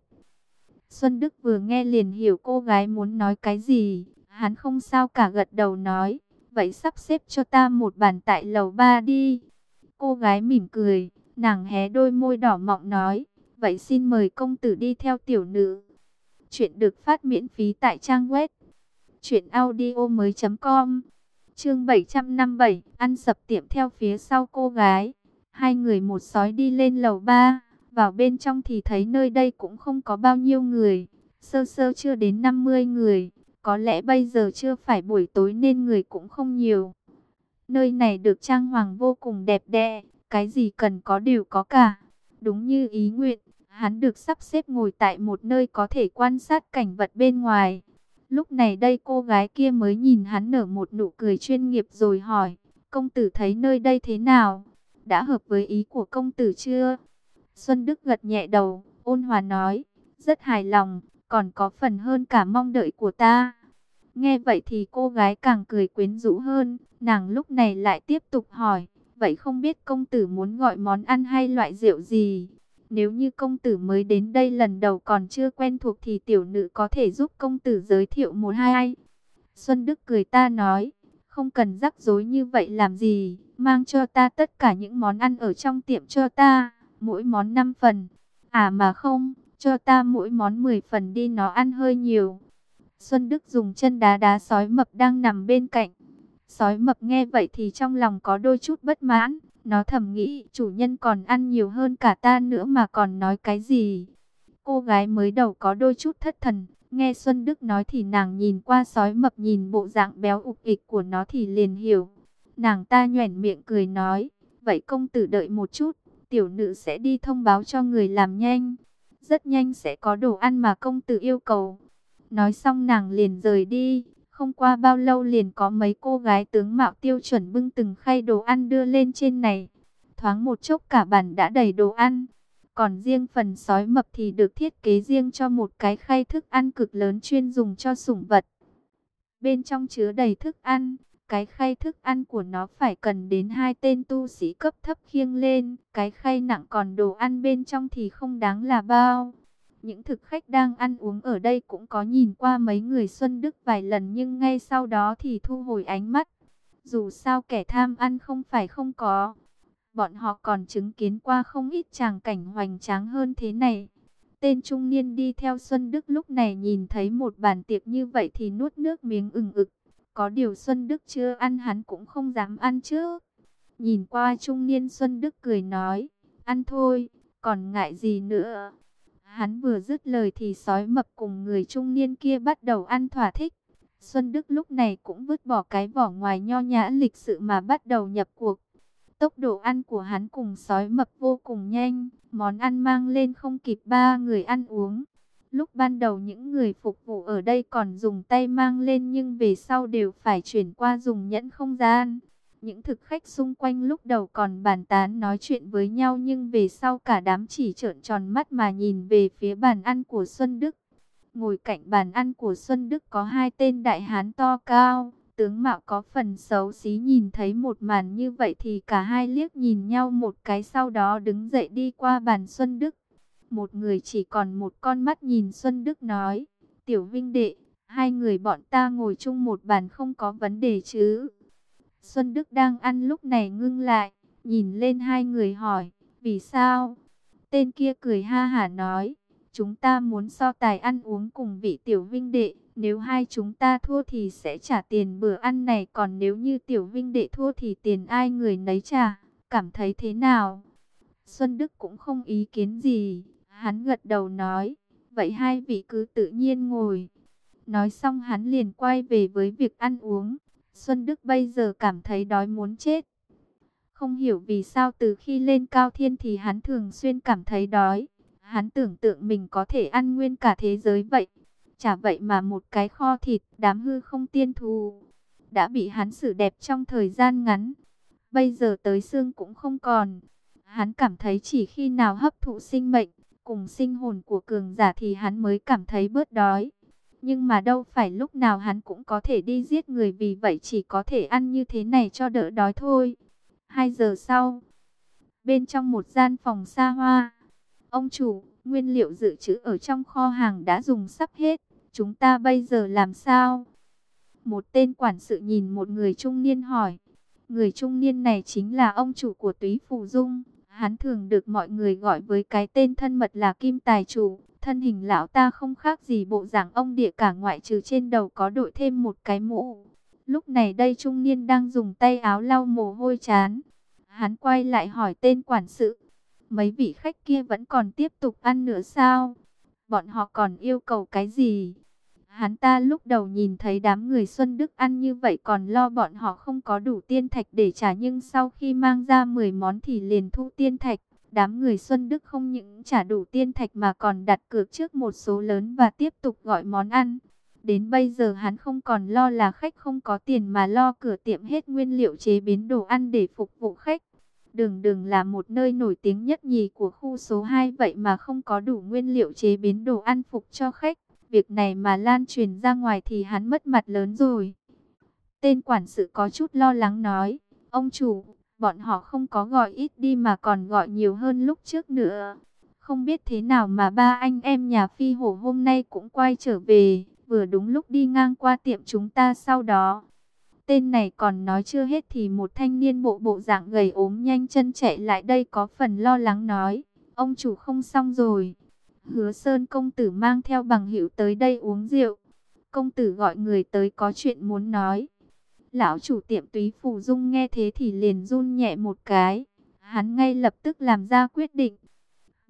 Xuân Đức vừa nghe liền hiểu cô gái muốn nói cái gì. Hắn không sao cả gật đầu nói, vậy sắp xếp cho ta một bàn tại lầu ba đi. Cô gái mỉm cười, nàng hé đôi môi đỏ mọng nói, vậy xin mời công tử đi theo tiểu nữ. Chuyện được phát miễn phí tại trang web truyện audio mới chấm com. Chương bảy trăm năm mươi bảy, ăn sập tiệm theo phía sau cô gái. Hai người một sói đi lên lầu ba, vào bên trong thì thấy nơi đây cũng không có bao nhiêu người, sơ sơ chưa đến năm mươi người. Có lẽ bây giờ chưa phải buổi tối nên người cũng không nhiều. Nơi này được trang hoàng vô cùng đẹp đẽ, cái gì cần có đều có cả. Đúng như ý nguyện, hắn được sắp xếp ngồi tại một nơi có thể quan sát cảnh vật bên ngoài. Lúc này đây cô gái kia mới nhìn hắn nở một nụ cười chuyên nghiệp rồi hỏi, công tử thấy nơi đây thế nào? Đã hợp với ý của công tử chưa? Xuân Đức gật nhẹ đầu, ôn hòa nói, rất hài lòng. Còn có phần hơn cả mong đợi của ta. Nghe vậy thì cô gái càng cười quyến rũ hơn. Nàng lúc này lại tiếp tục hỏi, vậy không biết công tử muốn gọi món ăn hay loại rượu gì? Nếu như công tử mới đến đây lần đầu còn chưa quen thuộc thì tiểu nữ có thể giúp công tử giới thiệu một hai. Xuân Đức cười ta nói, không cần rắc rối như vậy làm gì, mang cho ta tất cả những món ăn ở trong tiệm cho ta, mỗi món năm phần. À mà không, cho ta mỗi món mười phần đi, nó ăn hơi nhiều. Xuân Đức dùng chân đá đá sói mập đang nằm bên cạnh. Sói mập nghe vậy thì trong lòng có đôi chút bất mãn. Nó thầm nghĩ, chủ nhân còn ăn nhiều hơn cả ta nữa mà còn nói cái gì. Cô gái mới đầu có đôi chút thất thần, nghe Xuân Đức nói thì nàng nhìn qua sói mập, nhìn bộ dạng béo ục ịch của nó thì liền hiểu. Nàng ta nhoẻn miệng cười nói, vậy công tử đợi một chút, tiểu nữ sẽ đi thông báo cho người làm nhanh. Rất nhanh sẽ có đồ ăn mà công tử yêu cầu. Nói xong nàng liền rời đi. Không qua bao lâu liền có mấy cô gái tướng mạo tiêu chuẩn bưng từng khay đồ ăn đưa lên trên này. Thoáng một chốc cả bàn đã đầy đồ ăn. Còn riêng phần sói mập thì được thiết kế riêng cho một cái khay thức ăn cực lớn chuyên dùng cho sủng vật. Bên trong chứa đầy thức ăn. Cái khay thức ăn của nó phải cần đến hai tên tu sĩ cấp thấp khiêng lên. Cái khay nặng còn đồ ăn bên trong thì không đáng là bao. Những thực khách đang ăn uống ở đây cũng có nhìn qua mấy người Xuân Đức vài lần, nhưng ngay sau đó thì thu hồi ánh mắt. Dù sao kẻ tham ăn không phải không có. Bọn họ còn chứng kiến qua không ít tràng cảnh hoành tráng hơn thế này. Tên trung niên đi theo Xuân Đức lúc này nhìn thấy một bàn tiệc như vậy thì nuốt nước miếng ừng ực. Có điều Xuân Đức chưa ăn hắn cũng không dám ăn chứ. Nhìn qua trung niên Xuân Đức cười nói, ăn thôi, còn ngại gì nữa. Hắn vừa dứt lời thì sói mập cùng người trung niên kia bắt đầu ăn thỏa thích. Xuân Đức lúc này cũng vứt bỏ cái vỏ ngoài nho nhã lịch sự mà bắt đầu nhập cuộc. Tốc độ ăn của hắn cùng sói mập vô cùng nhanh, món ăn mang lên không kịp ba người ăn uống. Lúc ban đầu những người phục vụ ở đây còn dùng tay mang lên, nhưng về sau đều phải chuyển qua dùng nhẫn không gian. Những thực khách xung quanh lúc đầu còn bàn tán nói chuyện với nhau, nhưng về sau cả đám chỉ trợn tròn mắt mà nhìn về phía bàn ăn của Xuân Đức. Ngồi cạnh bàn ăn của Xuân Đức có hai tên đại hán to cao, tướng mạo có phần xấu xí. Nhìn thấy một màn như vậy thì cả hai liếc nhìn nhau một cái, sau đó đứng dậy đi qua bàn Xuân Đức. Một người chỉ còn một con mắt nhìn Xuân Đức nói, tiểu vinh đệ, hai người bọn ta ngồi chung một bàn không có vấn đề chứ? Xuân Đức đang ăn lúc này ngưng lại, nhìn lên hai người hỏi, vì sao? Tên kia cười ha hả nói, chúng ta muốn so tài ăn uống cùng vị tiểu vinh đệ, nếu hai chúng ta thua thì sẽ trả tiền bữa ăn này, còn nếu như tiểu vinh đệ thua thì tiền ai người nấy trả, cảm thấy thế nào? Xuân Đức cũng không ý kiến gì, hắn gật đầu nói, vậy hai vị cứ tự nhiên ngồi. Nói xong hắn liền quay về với việc ăn uống. Xuân Đức bây giờ cảm thấy đói muốn chết. Không hiểu vì sao từ khi lên Cao Thiên thì hắn thường xuyên cảm thấy đói. Hắn tưởng tượng mình có thể ăn nguyên cả thế giới vậy. Chả vậy mà một cái kho thịt đám hư không tiên thù đã bị hắn xử đẹp trong thời gian ngắn. Bây giờ tới xương cũng không còn. Hắn cảm thấy chỉ khi nào hấp thụ sinh mệnh cùng sinh hồn của cường giả thì hắn mới cảm thấy bớt đói. Nhưng mà đâu phải lúc nào hắn cũng có thể đi giết người, vì vậy chỉ có thể ăn như thế này cho đỡ đói thôi. Hai giờ sau, bên trong một gian phòng xa hoa, ông chủ, nguyên liệu dự trữ ở trong kho hàng đã dùng sắp hết, chúng ta bây giờ làm sao? Một tên quản sự nhìn một người trung niên hỏi. Người trung niên này chính là ông chủ của Túy Phù Dung, hắn thường được mọi người gọi với cái tên thân mật là Kim Tài Chủ. Thân hình lão ta không khác gì bộ dạng ông địa, cả ngoại trừ trên đầu có đội thêm một cái mũ. Lúc này đây trung niên đang dùng tay áo lau mồ hôi trán. Hắn quay lại hỏi tên quản sự, mấy vị khách kia vẫn còn tiếp tục ăn nữa sao? Bọn họ còn yêu cầu cái gì? Hắn ta lúc đầu nhìn thấy đám người Xuân Đức ăn như vậy còn lo bọn họ không có đủ tiên thạch để trả, nhưng sau khi mang ra mười món thì liền thu tiên thạch. Đám người Xuân Đức không những trả đủ tiên thạch mà còn đặt cược trước một số lớn và tiếp tục gọi món ăn. Đến bây giờ hắn không còn lo là khách không có tiền mà lo cửa tiệm hết nguyên liệu chế biến đồ ăn để phục vụ khách. Đường Đường là một nơi nổi tiếng nhất nhì của khu số hai, vậy mà không có đủ nguyên liệu chế biến đồ ăn phục cho khách. Việc này mà lan truyền ra ngoài thì hắn mất mặt lớn rồi. Tên quản sự có chút lo lắng nói, ông chủ, bọn họ không có gọi ít đi mà còn gọi nhiều hơn lúc trước nữa. Không biết thế nào mà ba anh em nhà Phi Hổ hôm nay cũng quay trở về, vừa đúng lúc đi ngang qua tiệm chúng ta sau đó. Tên này còn nói chưa hết thì một thanh niên bộ bộ dạng gầy ốm nhanh chân chạy lại đây có phần lo lắng nói, ông chủ không xong rồi. Hứa Sơn công tử mang theo bằng hữu tới đây uống rượu. Công tử gọi người tới có chuyện muốn nói. Lão chủ tiệm Túy Phù Dung nghe thế thì liền run nhẹ một cái. Hắn ngay lập tức làm ra quyết định.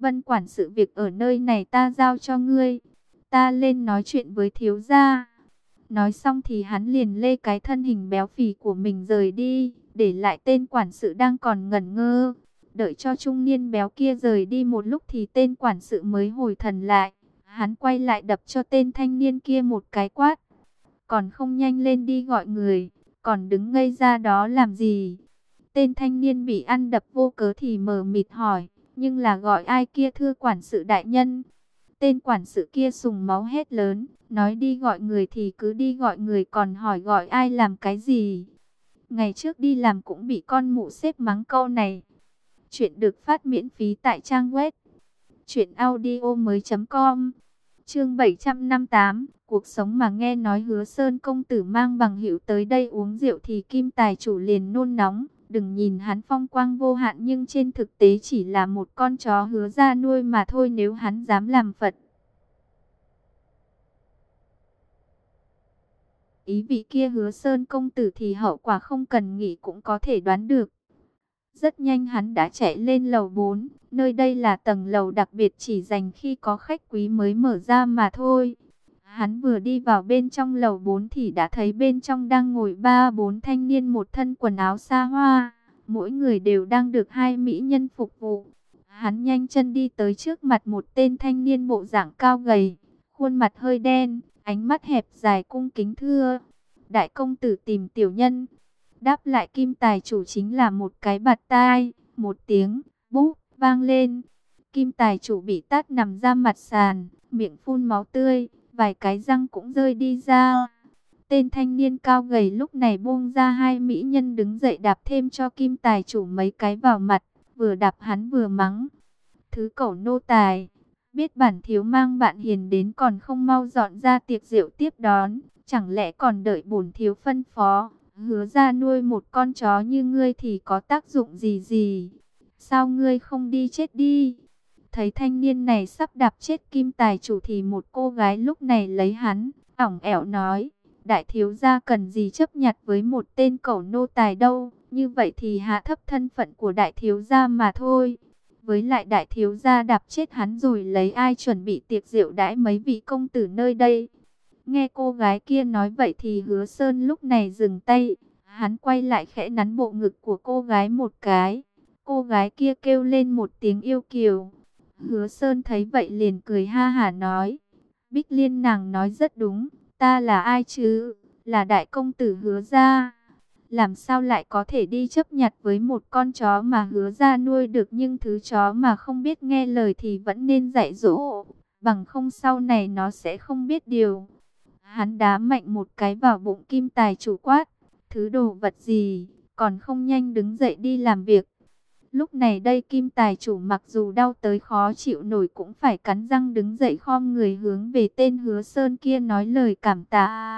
Vân quản sự việc ở nơi này ta giao cho ngươi. Ta lên nói chuyện với thiếu gia. Nói xong thì hắn liền lê cái thân hình béo phì của mình rời đi, để lại tên quản sự đang còn ngẩn ngơ. Đợi cho trung niên béo kia rời đi một lúc thì tên quản sự mới hồi thần lại. Hắn quay lại đập cho tên thanh niên kia một cái quát. Còn không nhanh lên đi gọi người, còn đứng ngây ra đó làm gì? Tên thanh niên bị ăn đập vô cớ thì mờ mịt hỏi, nhưng là gọi ai kia thưa quản sự đại nhân? Tên quản sự kia sùng máu hét lớn, nói đi gọi người thì cứ đi gọi người, còn hỏi gọi ai làm cái gì? Ngày trước đi làm cũng bị con mụ xếp mắng câu này. Chuyện được phát miễn phí tại trang web truyện audio mới chấm com. Chương bảy trăm năm mươi tám, cuộc sống mà nghe nói Hứa Sơn công tử mang bằng hữu tới đây uống rượu thì Kim tài chủ liền nôn nóng. Đừng nhìn hắn phong quang vô hạn nhưng trên thực tế chỉ là một con chó Hứa ra nuôi mà thôi, nếu hắn dám làm Phật. Ý vị kia Hứa Sơn công tử thì hậu quả không cần nghĩ cũng có thể đoán được. Rất nhanh hắn đã chạy lên lầu bốn, nơi đây là tầng lầu đặc biệt chỉ dành khi có khách quý mới mở ra mà thôi. Hắn vừa đi vào bên trong lầu bốn thì đã thấy bên trong đang ngồi ba bốn thanh niên một thân quần áo xa hoa, mỗi người đều đang được hai mỹ nhân phục vụ. Hắn nhanh chân đi tới trước mặt một tên thanh niên bộ dạng cao gầy, khuôn mặt hơi đen, ánh mắt hẹp dài cung kính thưa: đại công tử tìm tiểu nhân. Đáp lại Kim tài chủ chính là một cái bạt tai, một tiếng búp vang lên. Kim tài chủ bị tát nằm ra mặt sàn, miệng phun máu tươi, vài cái răng cũng rơi đi ra. Tên thanh niên cao gầy lúc này buông ra hai mỹ nhân đứng dậy đạp thêm cho Kim tài chủ mấy cái vào mặt, vừa đạp hắn vừa mắng: thứ cẩu nô tài, biết bản thiếu mang bạn hiền đến còn không mau dọn ra tiệc rượu tiếp đón, chẳng lẽ còn đợi bổn thiếu phân phó? Hứa ra nuôi một con chó như ngươi thì có tác dụng gì gì? Sao ngươi không đi chết đi? Thấy thanh niên này sắp đạp chết Kim tài chủ thì một cô gái lúc này lấy hắn, ỏng ẻo nói: đại thiếu gia cần gì chấp nhặt với một tên cẩu nô tài đâu, như vậy thì hạ thấp thân phận của đại thiếu gia mà thôi. Với lại đại thiếu gia đạp chết hắn rồi lấy ai chuẩn bị tiệc rượu đãi mấy vị công tử nơi đây? Nghe cô gái kia nói vậy thì Hứa Sơn lúc này dừng tay, hắn quay lại khẽ nắn bộ ngực của cô gái một cái. Cô gái kia kêu lên một tiếng yêu kiều. Hứa Sơn thấy vậy liền cười ha hả nói: Bích Liên nàng nói rất đúng, ta là ai chứ? Là đại công tử Hứa gia. Làm sao lại có thể đi chấp nhặt với một con chó mà Hứa gia nuôi được, nhưng thứ chó mà không biết nghe lời thì vẫn nên dạy dỗ, bằng không sau này nó sẽ không biết điều. Hắn đá mạnh một cái vào bụng Kim tài chủ quát: thứ đồ vật gì, còn không nhanh đứng dậy đi làm việc. Lúc này đây Kim tài chủ mặc dù đau tới khó chịu nổi cũng phải cắn răng đứng dậy khom người hướng về tên Hứa Sơn kia nói lời cảm tạ.